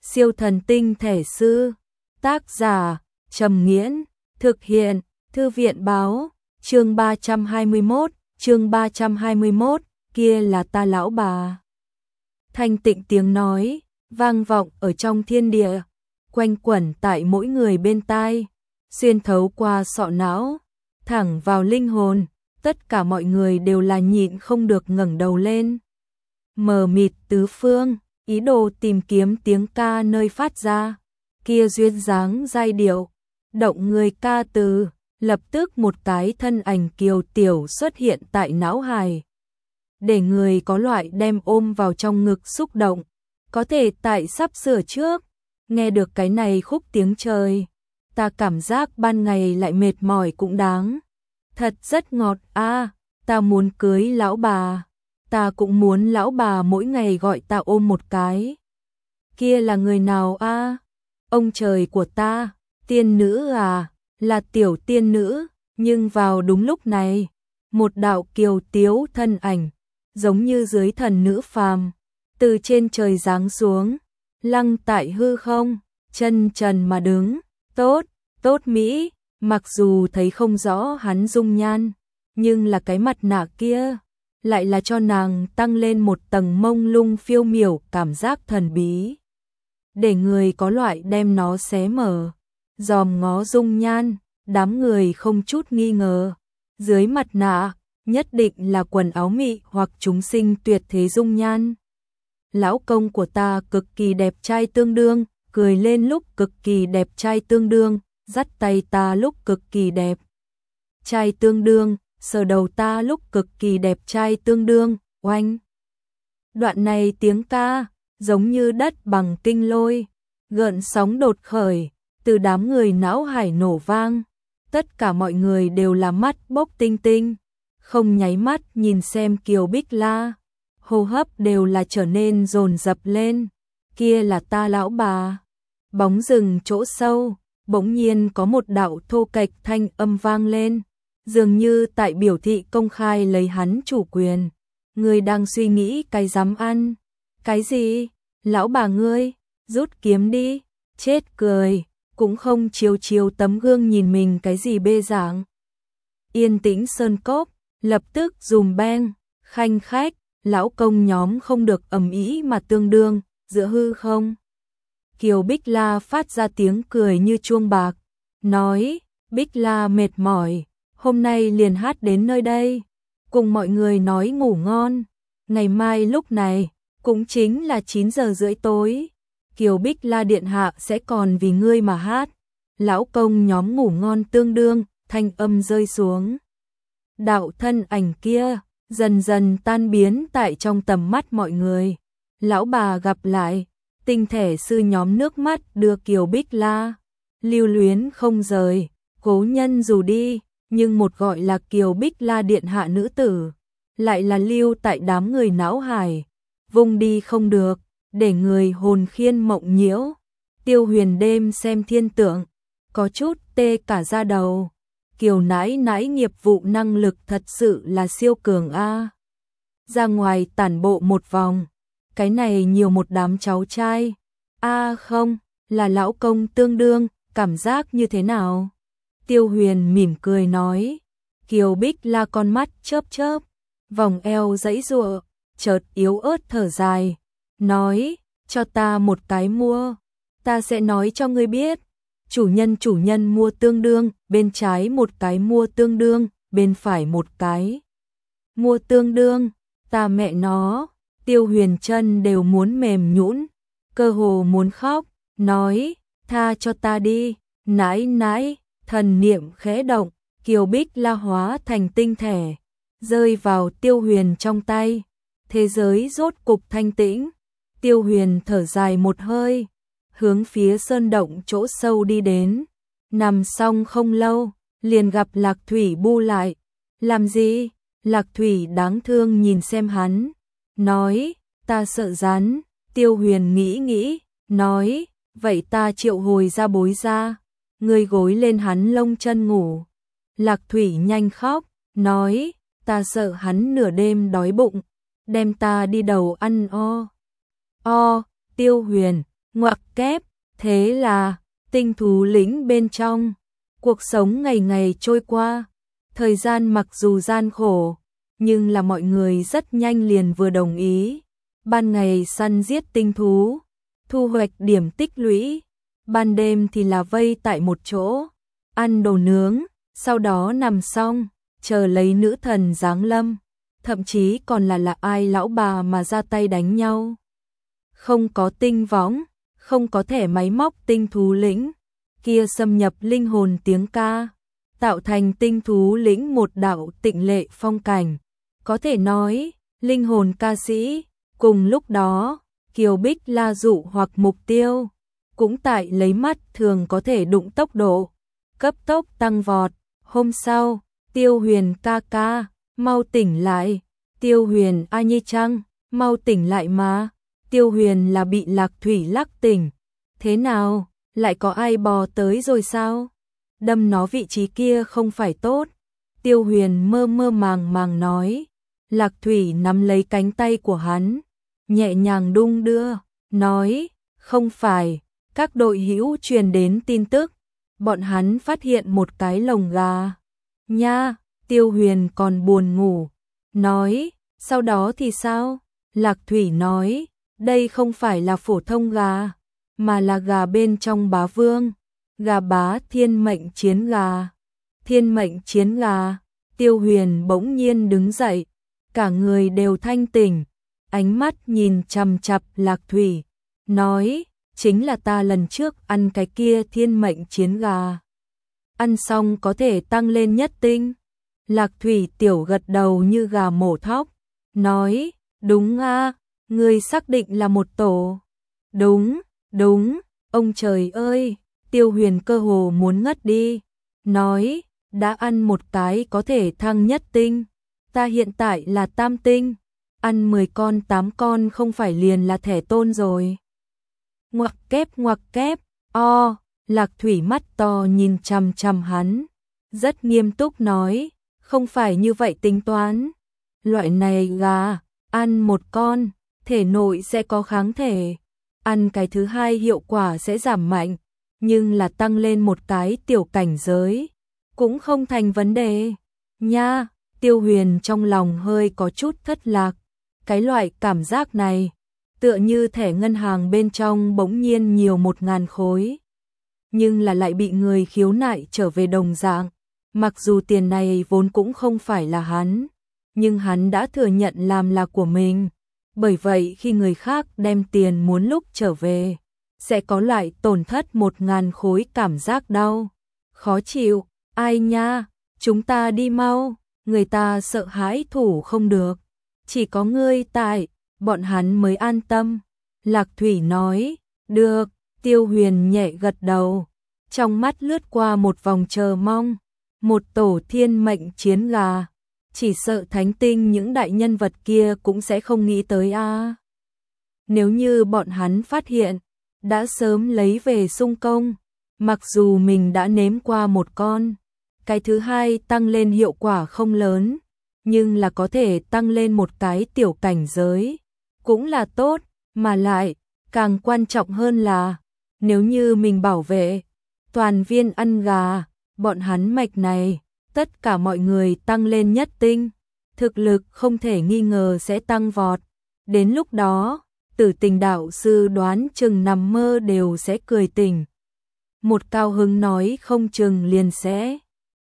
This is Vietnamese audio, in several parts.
Siêu thần tinh thể sư. Tác giả Trầm Nghiễn. Thực hiện Thư viện báo. Chương 321, kia là ta lão bà. Thanh tịnh tiếng nói vang vọng ở trong thiên địa, quanh quẩn tại mỗi người bên tai, xuyên thấu qua sọ não, thẳng vào linh hồn. Tất cả mọi người đều là nhịn không được ngẩng đầu lên. Mờ mịt tứ phương, ý đồ tìm kiếm tiếng ca nơi phát ra, kia duyên dáng giai điệu, động người ca từ, lập tức một cái thân ảnh kiều tiểu xuất hiện tại não hài. Để người có loại đem ôm vào trong ngực xúc động, có thể tại sắp sửa trước, nghe được cái này khúc tiếng trời, ta cảm giác ban ngày lại mệt mỏi cũng đáng. Thật rất ngọt a, ta muốn cưới lão bà, ta cũng muốn lão bà mỗi ngày gọi ta ôm một cái. Kia là người nào a? Ông trời của ta, tiên nữ à, là tiểu tiên nữ, nhưng vào đúng lúc này, một đạo kiều tiếu thân ảnh, giống như dưới thần nữ phàm, từ trên trời giáng xuống, lăng tại hư không, chân trần mà đứng, tốt mỹ. Mặc dù thấy không rõ hắn dung nhan, nhưng là cái mặt nạ kia, lại là cho nàng tăng lên một tầng mông lung phiêu miểu cảm giác thần bí. Để người có loại đem nó xé mở, dòm ngó dung nhan, đám người không chút nghi ngờ. Dưới mặt nạ, nhất định là quần áo mị hoặc chúng sinh tuyệt thế dung nhan. Lão công của ta cực kỳ đẹp trai tương đương, cười lên lúc cực kỳ đẹp trai tương đương. Dắt tay ta lúc cực kỳ đẹp trai tương đương, sờ đầu ta lúc cực kỳ đẹp trai tương đương, oanh. Đoạn này tiếng ca, giống như đất bằng kinh lôi, gợn sóng đột khởi, từ đám người não hải nổ vang. Tất cả mọi người đều là mắt bốc tinh tinh, không nháy mắt nhìn xem Kiều Bích La, hô hấp đều là trở nên dồn dập lên. Kia là ta lão bà. Bóng rừng chỗ sâu, bỗng nhiên có một đạo thô kệch thanh âm vang lên, dường như tại biểu thị công khai lấy hắn chủ quyền. Ngươi đang suy nghĩ cái dám ăn? Cái gì? Lão bà ngươi, rút kiếm đi, chết cười, cũng không chiếu tấm gương nhìn mình cái gì bê dạng. Yên tĩnh sơn cốc, lập tức dùm beng, khanh khách, lão công nhóm không được ầm ĩ mà tương đương, giữa hư không. Kiều Bích La phát ra tiếng cười như chuông bạc, nói, Bích La mệt mỏi, hôm nay liền hát đến nơi đây, cùng mọi người nói ngủ ngon, ngày mai lúc này, cũng chính là 9 giờ rưỡi tối, Kiều Bích La điện hạ sẽ còn vì ngươi mà hát. Lão công nhóm ngủ ngon tương đương, thanh âm rơi xuống. Đạo thân ảnh kia, dần dần tan biến tại trong tầm mắt mọi người, lão bà gặp lại. Tinh thể sư nhóm nước mắt đưa Kiều Bích La, lưu luyến không rời, cố nhân dù đi, nhưng một gọi là Kiều Bích La điện hạ nữ tử, lại là lưu tại đám người não hải, vùng đi không được, để người hồn khiên mộng nhiễu. Tiêu Huyền đêm xem thiên tượng, có chút tê cả da đầu. Kiều nãi nãi nghiệp vụ năng lực thật sự là siêu cường a. Ra ngoài tản bộ một vòng, cái này nhiều một đám cháu trai. Không, là lão công tương đương, cảm giác như thế nào? Tiêu Huyền mỉm cười nói. Kiều Bích La con mắt chớp chớp, vòng eo giãy giụa, chợt yếu ớt thở dài, nói, cho ta một cái mua, ta sẽ nói cho ngươi biết. Chủ nhân mua tương đương, bên trái một cái mua tương đương, bên phải một cái mua tương đương, ta mẹ nó. Tiêu Huyền chân đều muốn mềm nhũn, cơ hồ muốn khóc, nói, tha cho ta đi, nãi nãi. Thần niệm khẽ động, Kiều Bích La hóa thành tinh thể, rơi vào Tiêu Huyền trong tay. Thế giới rốt cục thanh tĩnh, Tiêu Huyền thở dài một hơi, hướng phía sơn động chỗ sâu đi đến. Nằm xong không lâu, liền gặp Lạc Thủy bu lại. Làm gì? Lạc Thủy đáng thương nhìn xem hắn, nói, ta sợ rắn. Tiêu Huyền nghĩ, nói, vậy ta triệu hồi ra bối ra, ngươi gối lên hắn lông chân ngủ. Lạc Thủy nhanh khóc, nói, ta sợ hắn nửa đêm đói bụng, đem ta đi đầu ăn o. Tiêu Huyền, Ngoặc kép, thế là, tinh thú lĩnh bên trong, cuộc sống ngày ngày trôi qua, thời gian mặc dù gian khổ, nhưng là mọi người rất nhanh liền vừa đồng ý. Ban ngày săn giết tinh thú, thu hoạch điểm tích lũy, ban đêm thì là vây tại một chỗ, ăn đồ nướng, sau đó nằm xong, chờ lấy nữ thần giáng lâm, thậm chí còn là ai lão bà mà ra tay đánh nhau. Không có tinh võng, không có thẻ máy móc tinh thú lĩnh, kia xâm nhập linh hồn tiếng ca, tạo thành tinh thú lĩnh một đạo tịnh lệ phong cảnh. Có thể nói, linh hồn ca sĩ, cùng lúc đó, kiều bích la dụ hoặc mục tiêu, cũng tại lấy mắt thường có thể đụng tốc độ, cấp tốc tăng vọt. Hôm sau, Tiêu Huyền ca ca, mau tỉnh lại, Tiêu Huyền a nhi chăng, mau tỉnh lại mà. Tiêu Huyền là bị Lạc Thủy lắc tỉnh. Thế nào, lại có ai bò tới rồi sao? Đâm nó vị trí kia không phải tốt. Tiêu Huyền mơ mơ màng màng nói. Lạc Thủy nắm lấy cánh tay của hắn, nhẹ nhàng đung đưa, nói, không phải, các đội hữu truyền đến tin tức, bọn hắn phát hiện một cái lồng gà. Nha, Tiêu Huyền còn buồn ngủ, nói, sau đó thì sao? Lạc Thủy nói, đây không phải là phổ thông gà, mà là gà bên trong bá vương, gà bá thiên mệnh chiến gà. Thiên mệnh chiến gà. Tiêu Huyền bỗng nhiên đứng dậy, cả người đều thanh tỉnh, ánh mắt nhìn chằm chằm Lạc Thủy, nói, chính là ta lần trước ăn cái kia thiên mệnh chiến gà. Ăn xong có thể tăng lên nhất tinh. Lạc Thủy tiểu gật đầu như gà mổ thóc, nói, đúng a, ngươi xác định là một tổ. Đúng, đúng, ông trời ơi, Tiêu Huyền cơ hồ muốn ngất đi, nói, đã ăn một cái có thể thăng nhất tinh, ta hiện tại là tam tinh, ăn 10 con 8 con không phải liền là thẻ tôn rồi. Ngoặc kép, Lạc Thủy mắt to nhìn chằm chằm hắn, rất nghiêm túc nói, không phải như vậy tính toán. Loại này gà, ăn một con, thể nội sẽ có kháng thể, ăn cái thứ hai hiệu quả sẽ giảm mạnh, nhưng là tăng lên một cái tiểu cảnh giới, cũng không thành vấn đề. Nha, Tiêu Huyền trong lòng hơi có chút thất lạc, cái loại cảm giác này, tựa như thẻ ngân hàng bên trong bỗng nhiên nhiều 1000 khối. Nhưng là lại bị người khiếu nại trở về đồng dạng, mặc dù tiền này vốn cũng không phải là hắn, nhưng hắn đã thừa nhận làm là của mình. Bởi vậy khi người khác đem tiền muốn lúc trở về, sẽ có loại tổn thất 1000 khối cảm giác đau, khó chịu. Ai nha, chúng ta đi mau, người ta sợ hãi thủ không được, chỉ có ngươi tại, bọn hắn mới an tâm. Lạc Thủy nói, được, Tiêu Huyền nhẹ gật đầu, trong mắt lướt qua một vòng chờ mong, một tổ thiên mệnh chiến gà, chỉ sợ thánh tinh những đại nhân vật kia cũng sẽ không nghĩ tới a. Nếu như bọn hắn phát hiện, đã sớm lấy về sung công, mặc dù mình đã nếm qua một con, cái thứ hai tăng lên hiệu quả không lớn, nhưng là có thể tăng lên một cái tiểu cảnh giới, cũng là tốt, mà lại, càng quan trọng hơn là, nếu như mình bảo vệ, toàn viên ăn gà, bọn hắn mạch này, tất cả mọi người tăng lên nhất tinh, thực lực không thể nghi ngờ sẽ tăng vọt, đến lúc đó, Tử Tình đạo sư đoán chừng nằm mơ đều sẽ cười tỉnh. Một cao hứng nói không chừng liền sẽ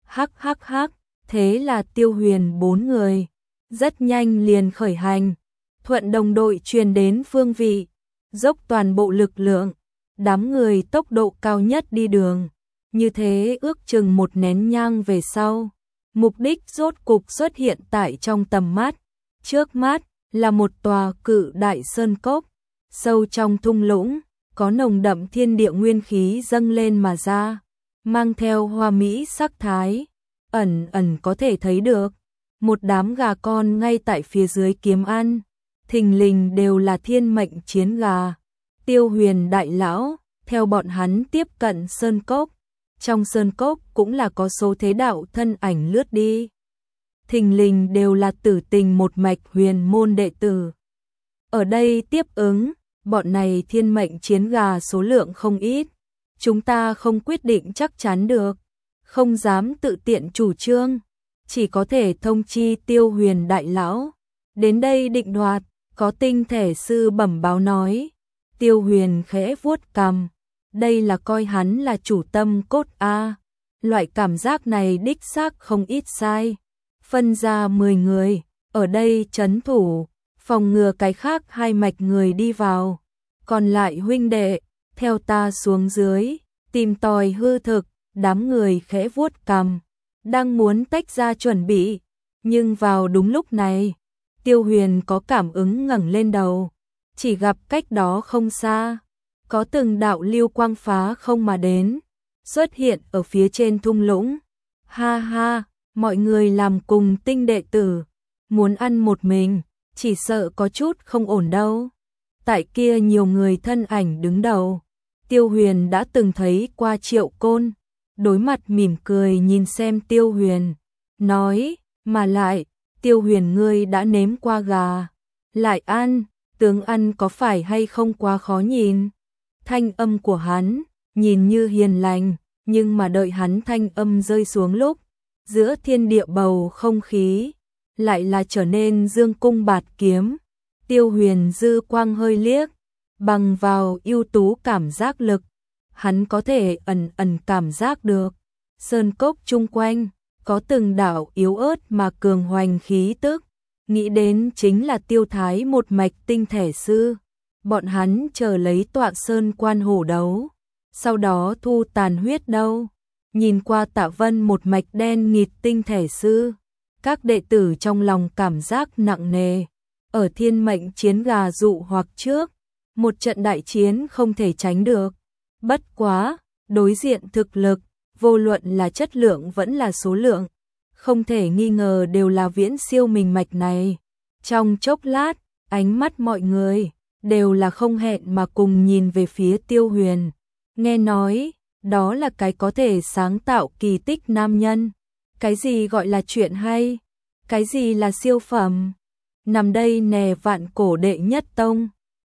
hắc, thế là Tiêu Huyền 4 người, rất nhanh liền khởi hành, thuận đồng đội truyền đến phương vị, dốc toàn bộ lực lượng, đám người tốc độ cao nhất đi đường, như thế ước chừng một nén nhang về sau, mục đích rốt cục xuất hiện tại trong tầm mắt, trước mắt là một tòa cự đại sơn cốc, sâu trong thung lũng, có nồng đậm thiên địa nguyên khí dâng lên mà ra, mang theo hoa mỹ sắc thái, ẩn ẩn có thể thấy được, một đám gà con ngay tại phía dưới kiếm ăn, thình lình đều là thiên mệnh chiến gà. Tiêu Huyền đại lão, theo bọn hắn tiếp cận sơn cốc, trong sơn cốc cũng là có số thế đạo thân ảnh lướt đi. Thình lình đều là Tử Tình một mạch huyền môn đệ tử. Ở đây tiếp ứng, bọn này thiên mệnh chiến gà số lượng không ít, chúng ta không quyết định chắc chắn được, không dám tự tiện chủ trương, chỉ có thể thông chi Tiêu Huyền đại lão, đến đây định đoạt. Có tinh thể sư bẩm báo nói. Tiêu Huyền khẽ vuốt cằm, đây là coi hắn là chủ tâm cốt a. Loại cảm giác này đích xác không ít sai. Phân ra 10 người, ở đây trấn thủ, phòng ngừa cái khác 2 mạch người đi vào. Còn lại huynh đệ, theo ta xuống dưới, tìm tòi hư thực. Đám người khẽ vuốt cằm, đang muốn tách ra chuẩn bị, nhưng vào đúng lúc này, Tiêu Huyền có cảm ứng ngẩng lên đầu, chỉ gặp cách đó không xa, có từng đạo lưu quang phá không mà đến, xuất hiện ở phía trên thung lũng. Ha ha, mọi người làm cùng tinh đệ tử, muốn ăn một mình, chỉ sợ có chút không ổn đâu. Tại kia nhiều người thân ảnh đứng đầu, Tiêu Huyền đã từng thấy qua Triệu Côn, đối mặt mỉm cười nhìn xem Tiêu Huyền, nói, mà lại, Tiêu Huyền ngươi đã nếm qua gà, lại ăn, tướng ăn có phải hay không quá khó nhìn. Thanh âm của hắn, nhìn như hiền lành, nhưng mà đợi hắn thanh âm rơi xuống lúc, giữa thiên địa bầu không khí, lại là trở nên dương cung bạt kiếm. Tiêu Huyền dư quang hơi liếc, bằng vào ưu tú cảm giác lực, hắn có thể ẩn ẩn cảm giác được, sơn cốc chung quanh, có từng đạo yếu ớt mà cường hoành khí tức, nghĩ đến chính là Tiêu Thái một mạch tinh thể sư, bọn hắn chờ lấy tọa sơn quan hổ đấu, sau đó thu tàn huyết đâu. Nhìn qua Tạ Vân một mạch đen nghịt tinh thể sư, các đệ tử trong lòng cảm giác nặng nề, ở thiên mệnh chiến gà dụ hoặc trước, một trận đại chiến không thể tránh được, bất quá, đối diện thực lực, vô luận là chất lượng vẫn là số lượng, không thể nghi ngờ đều là viễn siêu mình mạch này. Trong chốc lát, ánh mắt mọi người đều là không hẹn mà cùng nhìn về phía Tiêu Huyền. Nghe nói, đó là cái có thể sáng tạo kỳ tích nam nhân. Cái gì gọi là chuyện hay? Cái gì là siêu phẩm? Nằm đây nè vạn cổ đệ nhất tông.